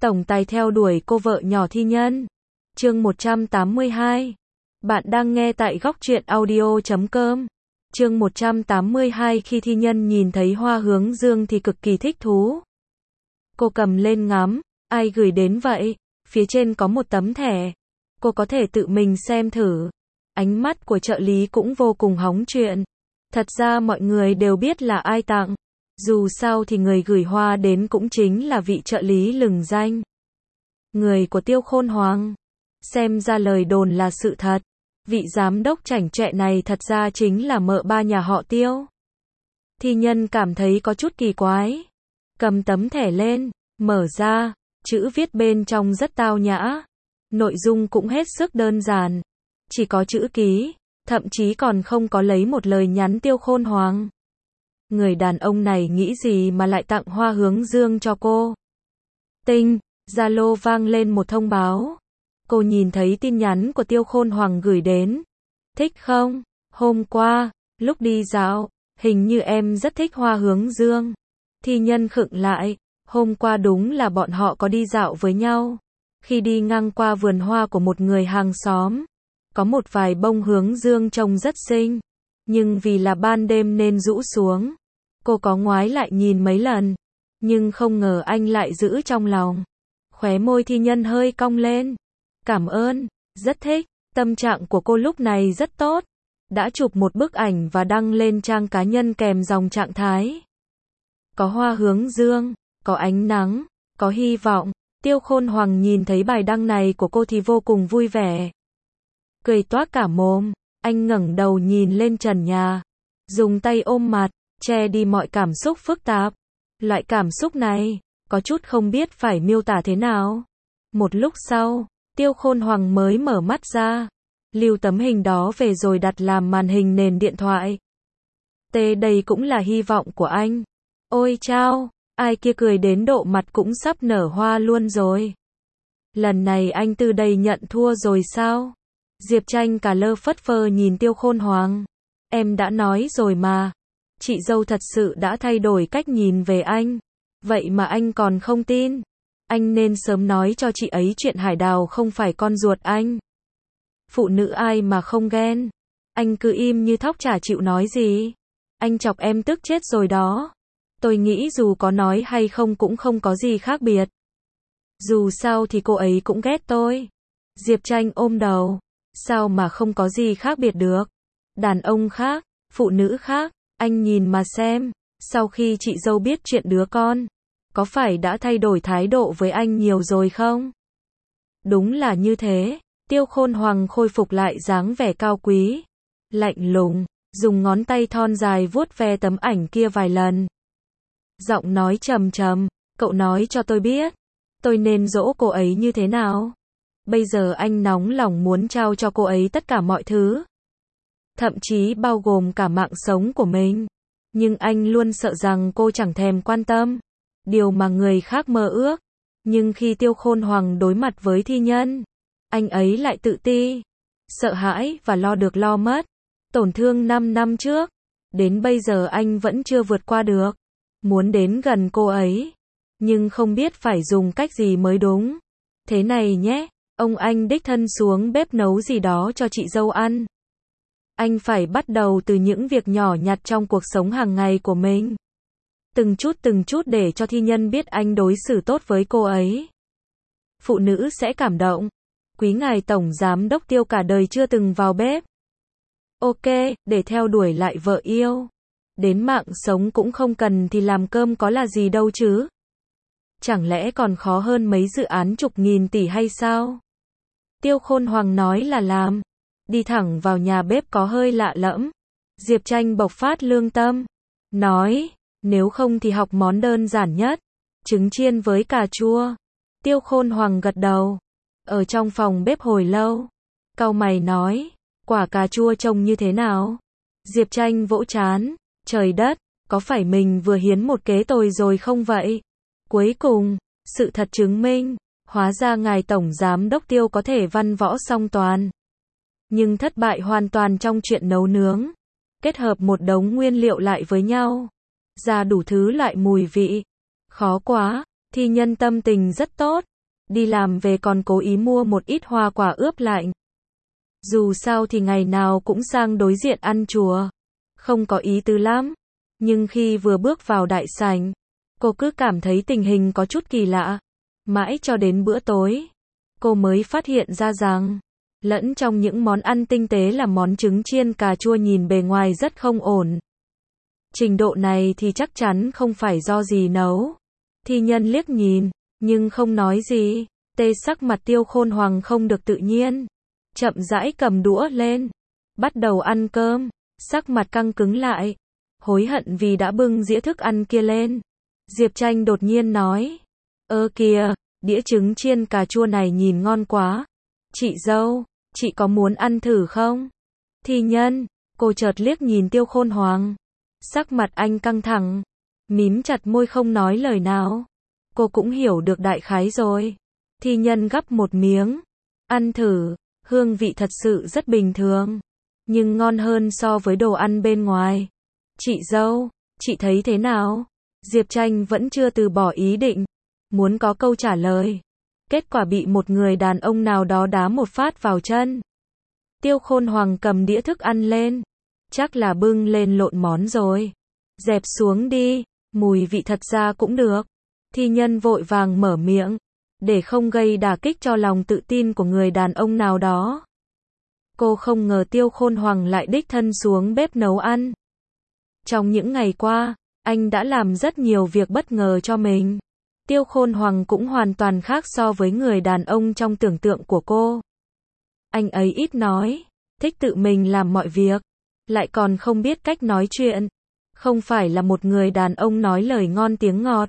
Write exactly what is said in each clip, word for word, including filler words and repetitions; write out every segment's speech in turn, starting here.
tổng tài theo đuổi cô vợ nhỏ thi nhân. Chương một trăm tám mươi hai. Bạn đang nghe tại góc truyện audio chấm com. Chương một trăm tám mươi hai. Khi thi nhân nhìn thấy hoa hướng dương thì cực kỳ thích thú. Cô cầm lên ngắm, ai gửi đến vậy? Phía trên có một tấm thẻ. Cô có thể tự mình xem thử. Ánh mắt của trợ lý cũng vô cùng hóng chuyện. Thật ra mọi người đều biết là ai tặng. Dù sao thì người gửi hoa đến cũng chính là vị trợ lý lừng danh. Người của Tiêu Khôn Hoàng. Xem ra lời đồn là sự thật. Vị giám đốc chảnh chọe này thật ra chính là mợ ba nhà họ Tiêu. Thi nhân cảm thấy có chút kỳ quái. Cầm tấm thẻ lên, mở ra, chữ viết bên trong rất tao nhã. Nội dung cũng hết sức đơn giản. Chỉ có chữ ký, thậm chí còn không có lấy một lời nhắn Tiêu Khôn Hoàng. Người đàn ông này nghĩ gì mà lại tặng hoa hướng dương cho cô? Tinh, Zalo vang lên một thông báo. Cô nhìn thấy tin nhắn của Tiêu Khôn Hoàng gửi đến. Thích không? Hôm qua, lúc đi dạo, hình như em rất thích hoa hướng dương. Thi nhân khựng lại, hôm qua đúng là bọn họ có đi dạo với nhau. Khi đi ngang qua vườn hoa của một người hàng xóm, có một vài bông hướng dương trông rất xinh, nhưng vì là ban đêm nên rũ xuống. Cô có ngoái lại nhìn mấy lần, nhưng không ngờ anh lại giữ trong lòng. Khóe môi thi nhân hơi cong lên. Cảm ơn, rất thích. Tâm trạng của cô lúc này rất tốt. Đã chụp một bức ảnh và đăng lên trang cá nhân kèm dòng trạng thái. Có hoa hướng dương, có ánh nắng, có hy vọng. Tiêu Khôn Hoàng nhìn thấy bài đăng này của cô thì vô cùng vui vẻ. Cười toát cả mồm, anh ngẩng đầu nhìn lên trần nhà. Dùng tay ôm mặt, che đi mọi cảm xúc phức tạp. Loại cảm xúc này, có chút không biết phải miêu tả thế nào. Một lúc sau, Tiêu Khôn Hoàng mới mở mắt ra. Lưu tấm hình đó về rồi đặt làm màn hình nền điện thoại. Tê đây cũng là hy vọng của anh. Ôi chao, ai kia cười đến độ mặt cũng sắp nở hoa luôn rồi. Lần này anh từ đây nhận thua rồi sao? Diệp Tranh cả lơ phất phơ nhìn Tiêu Khôn Hoàng. Em đã nói rồi mà. Chị dâu thật sự đã thay đổi cách nhìn về anh. Vậy mà anh còn không tin. Anh nên sớm nói cho chị ấy chuyện Hải Đào không phải con ruột anh. Phụ nữ ai mà không ghen. Anh cứ im như thóc chả chịu nói gì. Anh chọc em tức chết rồi đó. Tôi nghĩ dù có nói hay không cũng không có gì khác biệt. Dù sao thì cô ấy cũng ghét tôi. Diệp Tranh ôm đầu. Sao mà không có gì khác biệt được? Đàn ông khác, phụ nữ khác. Anh nhìn mà xem, sau khi chị dâu biết chuyện đứa con, có phải đã thay đổi thái độ với anh nhiều rồi không? Đúng là như thế. Tiêu Khôn Hoàng khôi phục lại dáng vẻ cao quý, lạnh lùng, dùng ngón tay thon dài vuốt ve tấm ảnh kia vài lần. Giọng nói trầm trầm, cậu nói cho tôi biết, tôi nên dỗ cô ấy như thế nào? Bây giờ anh nóng lòng muốn trao cho cô ấy tất cả mọi thứ. Thậm chí bao gồm cả mạng sống của mình. Nhưng anh luôn sợ rằng cô chẳng thèm quan tâm. Điều mà người khác mơ ước. Nhưng khi Tiêu Khôn Hoàng đối mặt với thi nhân, anh ấy lại tự ti, sợ hãi và lo được lo mất. Tổn thương năm năm trước, đến bây giờ anh vẫn chưa vượt qua được. Muốn đến gần cô ấy, nhưng không biết phải dùng cách gì mới đúng. Thế này nhé, ông anh đích thân xuống bếp nấu gì đó cho chị dâu ăn. Anh phải bắt đầu từ những việc nhỏ nhặt trong cuộc sống hàng ngày của mình. Từng chút từng chút để cho thi nhân biết anh đối xử tốt với cô ấy. Phụ nữ sẽ cảm động. Quý ngài tổng giám đốc Tiêu cả đời chưa từng vào bếp. Ok, để theo đuổi lại vợ yêu. Đến mạng sống cũng không cần thì làm cơm có là gì đâu chứ. Chẳng lẽ còn khó hơn mấy dự án chục nghìn tỷ hay sao? Tiêu Khôn Hoàng nói là làm. Đi thẳng vào nhà bếp có hơi lạ lẫm. Diệp Tranh bộc phát lương tâm. Nói, nếu không thì học món đơn giản nhất. Trứng chiên với cà chua. Tiêu Khôn Hoàng gật đầu. Ở trong phòng bếp hồi lâu. Cau mày nói, quả cà chua trông như thế nào? Diệp Tranh vỗ trán. Trời đất, có phải mình vừa hiến một kế tồi rồi không vậy? Cuối cùng, sự thật chứng minh, hóa ra ngài tổng giám đốc Tiêu có thể văn võ song toàn. Nhưng thất bại hoàn toàn trong chuyện nấu nướng. Kết hợp một đống nguyên liệu lại với nhau. Ra đủ thứ loại mùi vị. Khó quá, thi nhân tâm tình rất tốt. đi làm về còn cố ý mua một ít hoa quả ướp lạnh. Dù sao thì ngày nào cũng sang đối diện ăn chùa, không có ý tứ lắm. Nhưng khi vừa bước vào đại sảnh, cô cứ cảm thấy tình hình có chút kỳ lạ. Mãi cho đến bữa tối, cô mới phát hiện ra rằng, lẫn trong những món ăn tinh tế là món trứng chiên cà chua nhìn bề ngoài rất không ổn. Trình độ này thì chắc chắn không phải do gì nấu. Thi Nhân liếc nhìn, nhưng không nói gì. Tê sắc mặt Tiêu Khôn Hoàng không được tự nhiên. Chậm rãi cầm đũa lên, bắt đầu ăn cơm, sắc mặt căng cứng lại, hối hận vì đã bưng dĩa thức ăn kia lên. Diệp Tranh đột nhiên nói, ơ kìa, đĩa trứng chiên cà chua này nhìn ngon quá. Chị dâu, chị có muốn ăn thử không? Thi Nhân, cô chợt liếc nhìn Tiêu Khôn Hoàng. Sắc mặt anh căng thẳng, mím chặt môi không nói lời nào. Cô cũng hiểu được đại khái rồi. Thi Nhân gắp một miếng, ăn thử, hương vị thật sự rất bình thường, nhưng ngon hơn so với đồ ăn bên ngoài. Chị dâu, chị thấy thế nào? Diệp Tranh vẫn chưa từ bỏ ý định, muốn có câu trả lời. Kết quả bị một người đàn ông nào đó đá một phát vào chân. Tiêu Khôn Hoàng cầm đĩa thức ăn lên, chắc là bưng lên lộn món rồi. Dẹp xuống đi, mùi vị thật ra cũng được. Thi Nhân vội vàng mở miệng, để không gây đả kích cho lòng tự tin của người đàn ông nào đó. Cô không ngờ Tiêu Khôn Hoàng lại đích thân xuống bếp nấu ăn. Trong những ngày qua, anh đã làm rất nhiều việc bất ngờ cho mình. Tiêu Khôn Hoàng cũng hoàn toàn khác so với người đàn ông trong tưởng tượng của cô. Anh ấy ít nói, thích tự mình làm mọi việc, lại còn không biết cách nói chuyện. Không phải là một người đàn ông nói lời ngon tiếng ngọt,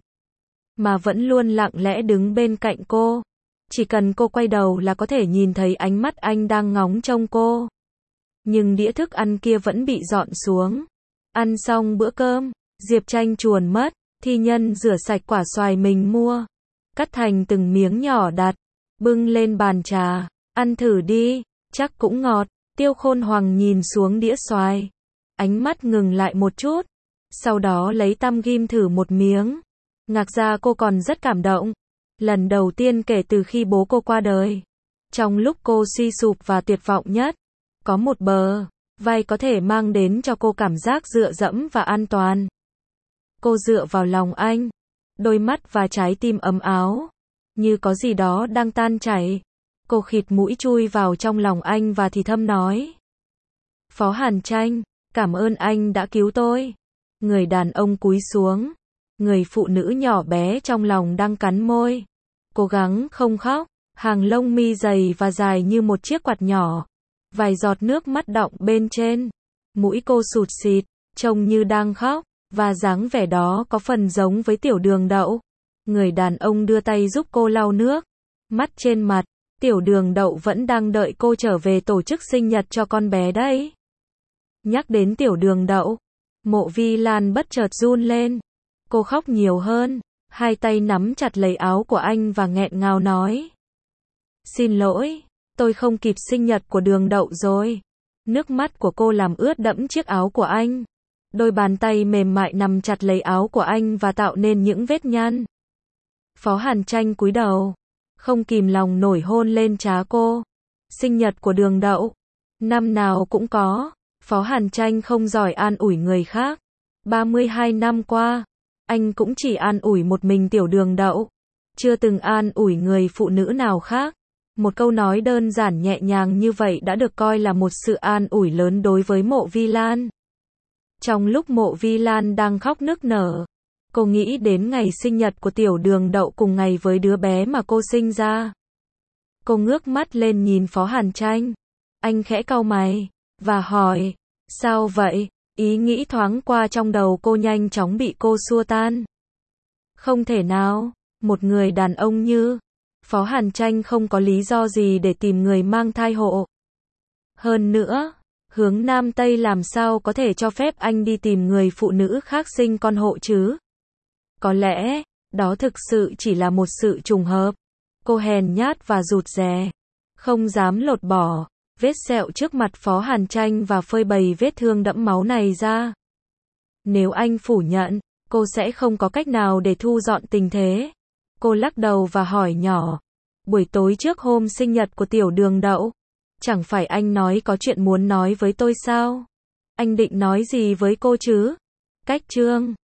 mà vẫn luôn lặng lẽ đứng bên cạnh cô. Chỉ cần cô quay đầu là có thể nhìn thấy ánh mắt anh đang ngóng trông cô. Nhưng đĩa thức ăn kia vẫn bị dọn xuống. Ăn xong bữa cơm, Diệp Tranh chuồn mất. Thi Nhân rửa sạch quả xoài mình mua, cắt thành từng miếng nhỏ đặt, bưng lên bàn trà. Ăn thử đi, chắc cũng ngọt. Tiêu Khôn Hoàng nhìn xuống đĩa xoài, ánh mắt ngừng lại một chút, sau đó lấy tăm ghim thử một miếng. Ngạc ra cô còn rất cảm động. Lần đầu tiên kể từ khi bố cô qua đời, trong lúc cô suy sụp và tuyệt vọng nhất, có một bờ vai có thể mang đến cho cô cảm giác dựa dẫm và an toàn. Cô dựa vào lòng anh, đôi mắt và trái tim ấm áo, như có gì đó đang tan chảy. Cô khịt mũi chui vào trong lòng anh và thì thầm nói, Phó Hàn Tranh, cảm ơn anh đã cứu tôi. Người đàn ông cúi xuống, người phụ nữ nhỏ bé trong lòng đang cắn môi, cố gắng không khóc, hàng lông mi dày và dài như một chiếc quạt nhỏ, vài giọt nước mắt đọng bên trên, mũi cô sụt sịt, trông như đang khóc, và dáng vẻ đó có phần giống với Tiểu Đường Đậu. Người đàn ông đưa tay giúp cô lau nước mắt trên mặt. Tiểu Đường Đậu vẫn đang đợi cô trở về tổ chức sinh nhật cho con bé đấy. Nhắc đến Tiểu Đường Đậu, Mộ Vi Lan bất chợt run lên. Cô khóc nhiều hơn, hai tay nắm chặt lấy áo của anh và nghẹn ngào nói, xin lỗi, tôi không kịp sinh nhật của Đường Đậu rồi. Nước mắt của cô làm ướt đẫm chiếc áo của anh. Đôi bàn tay mềm mại nằm chặt lấy áo của anh và tạo nên những vết nhăn. Phó Hàn Tranh cúi đầu, không kìm lòng nổi hôn lên trán cô. Sinh nhật của Đường Đậu, năm nào cũng có. Phó Hàn Tranh không giỏi an ủi người khác. ba mươi hai năm qua, anh cũng chỉ an ủi một mình Tiểu Đường Đậu, chưa từng an ủi người phụ nữ nào khác. Một câu nói đơn giản nhẹ nhàng như vậy đã được coi là một sự an ủi lớn đối với Mộ Vi Lan. Trong lúc Mộ Vi Lan đang khóc nức nở, cô nghĩ đến ngày sinh nhật của Tiểu Đường Đậu cùng ngày với đứa bé mà cô sinh ra. Cô ngước mắt lên nhìn Phó Hàn Tranh. Anh khẽ cau mày và hỏi, sao vậy? Ý nghĩ thoáng qua trong đầu cô nhanh chóng bị cô xua tan. Không thể nào, một người đàn ông như Phó Hàn Tranh không có lý do gì để tìm người mang thai hộ. Hơn nữa, hướng Nam Tây làm sao có thể cho phép anh đi tìm người phụ nữ khác sinh con hộ chứ? Có lẽ, đó thực sự chỉ là một sự trùng hợp. Cô hèn nhát và rụt rè, không dám lột bỏ vết sẹo trước mặt Phó Hàn Tranh và phơi bày vết thương đẫm máu này ra. Nếu anh phủ nhận, cô sẽ không có cách nào để thu dọn tình thế. Cô lắc đầu và hỏi nhỏ, Buổi tối trước hôm sinh nhật của tiểu đường đậu. Chẳng phải anh nói có chuyện muốn nói với tôi sao? Anh định nói gì với cô chứ? Cách chương